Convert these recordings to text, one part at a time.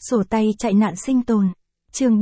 Sổ tay chạy nạn sinh tồn. Chương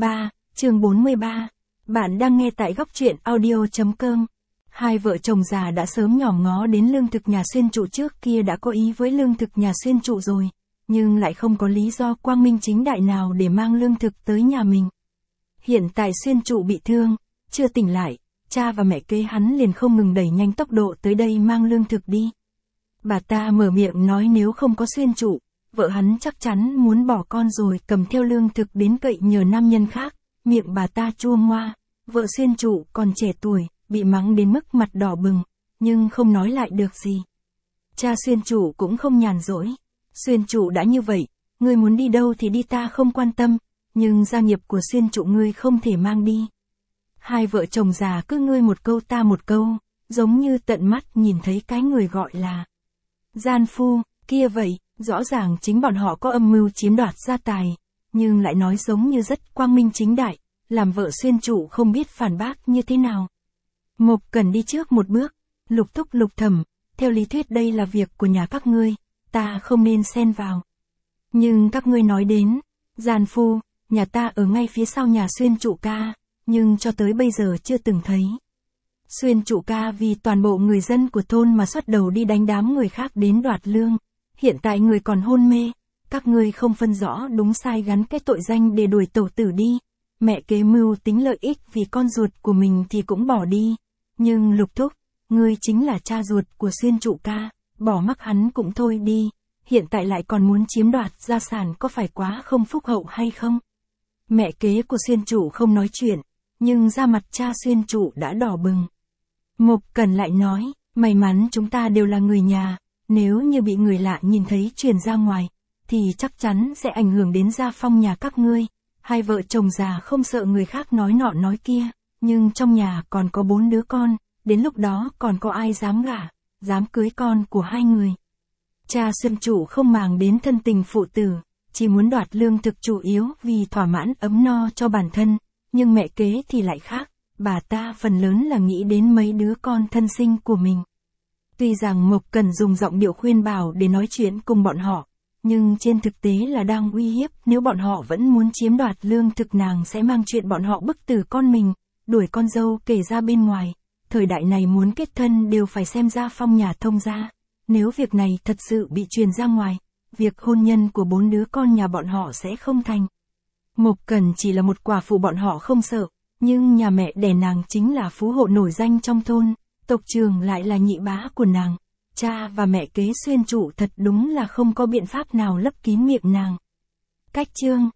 43. Bạn đang nghe tại góc truyện audio.com. Hai vợ chồng già đã sớm nhòm ngó đến lương thực nhà xuyên trụ, trước kia đã có ý với lương thực nhà xuyên trụ rồi, nhưng lại không có lý do quang minh chính đại nào để mang lương thực tới nhà mình. Hiện tại xuyên trụ bị thương, chưa tỉnh lại, cha và mẹ kế hắn liền không ngừng đẩy nhanh tốc độ tới đây mang lương thực đi. Bà ta mở miệng nói nếu không có xuyên trụ, vợ hắn chắc chắn muốn bỏ con rồi cầm theo lương thực đến cậy nhờ nam nhân khác. Miệng bà ta chua ngoa, vợ xuyên trụ còn trẻ tuổi, bị mắng đến mức mặt đỏ bừng, nhưng không nói lại được gì. Cha xuyên trụ cũng không nhàn rỗi. Xuyên trụ đã như vậy, ngươi muốn đi đâu thì đi, ta không quan tâm, nhưng gia nghiệp của xuyên trụ ngươi không thể mang đi. Hai vợ chồng già cứ ngươi một câu ta một câu, giống như tận mắt nhìn thấy cái người gọi là gian phu kia vậy. Rõ ràng chính bọn họ có âm mưu chiếm đoạt gia tài, nhưng lại nói giống như rất quang minh chính đại, làm vợ xuyên trụ không biết phản bác như thế nào. Mộc Cẩn đi trước một bước, lục thúc lục thẩm, theo lý thuyết đây là việc của nhà các ngươi, ta không nên xen vào. Nhưng các ngươi nói đến, gian phu, nhà ta ở ngay phía sau nhà xuyên trụ ca, nhưng cho tới bây giờ chưa từng thấy. Xuyên trụ ca vì toàn bộ người dân của thôn mà xuất đầu đi đánh đám người khác đến đoạt lương. Hiện tại người còn hôn mê, các ngươi không phân rõ đúng sai gắn cái tội danh để đuổi tẩu tử đi. Mẹ kế mưu tính lợi ích vì con ruột của mình thì cũng bỏ đi. Nhưng lục thúc, ngươi chính là cha ruột của xuyên trụ ca, bỏ mắc hắn cũng thôi đi. Hiện tại lại còn muốn chiếm đoạt gia sản, có phải quá không phúc hậu hay không? Mẹ kế của xuyên trụ không nói chuyện, nhưng da mặt cha xuyên trụ đã đỏ bừng. Mộc Cẩn lại nói, may mắn chúng ta đều là người nhà. Nếu như bị người lạ nhìn thấy truyền ra ngoài, thì chắc chắn sẽ ảnh hưởng đến gia phong nhà các ngươi. Hai vợ chồng già không sợ người khác nói nọ nói kia, nhưng trong nhà còn có 4 đứa con, đến lúc đó còn có ai dám gả, dám cưới con của hai người. Cha xuyên trụ không màng đến thân tình phụ tử, chỉ muốn đoạt lương thực chủ yếu vì thỏa mãn ấm no cho bản thân, nhưng mẹ kế thì lại khác, bà ta phần lớn là nghĩ đến mấy đứa con thân sinh của mình. Tuy rằng Mộc Cẩn dùng giọng điệu khuyên bảo để nói chuyện cùng bọn họ, nhưng trên thực tế là đang uy hiếp, nếu bọn họ vẫn muốn chiếm đoạt lương thực nàng sẽ mang chuyện bọn họ bức tử con mình, đuổi con dâu kể ra bên ngoài. Thời đại này muốn kết thân đều phải xem gia phong nhà thông gia. Nếu việc này thật sự bị truyền ra ngoài, việc hôn nhân của 4 đứa con nhà bọn họ sẽ không thành. Mộc Cẩn chỉ là một quả phụ bọn họ không sợ, nhưng nhà mẹ đẻ nàng chính là phú hộ nổi danh trong thôn. Tộc trưởng lại là nhị bá của nàng, cha và mẹ kế xuyên trụ thật đúng là không có biện pháp nào lấp kín miệng nàng. Cách chương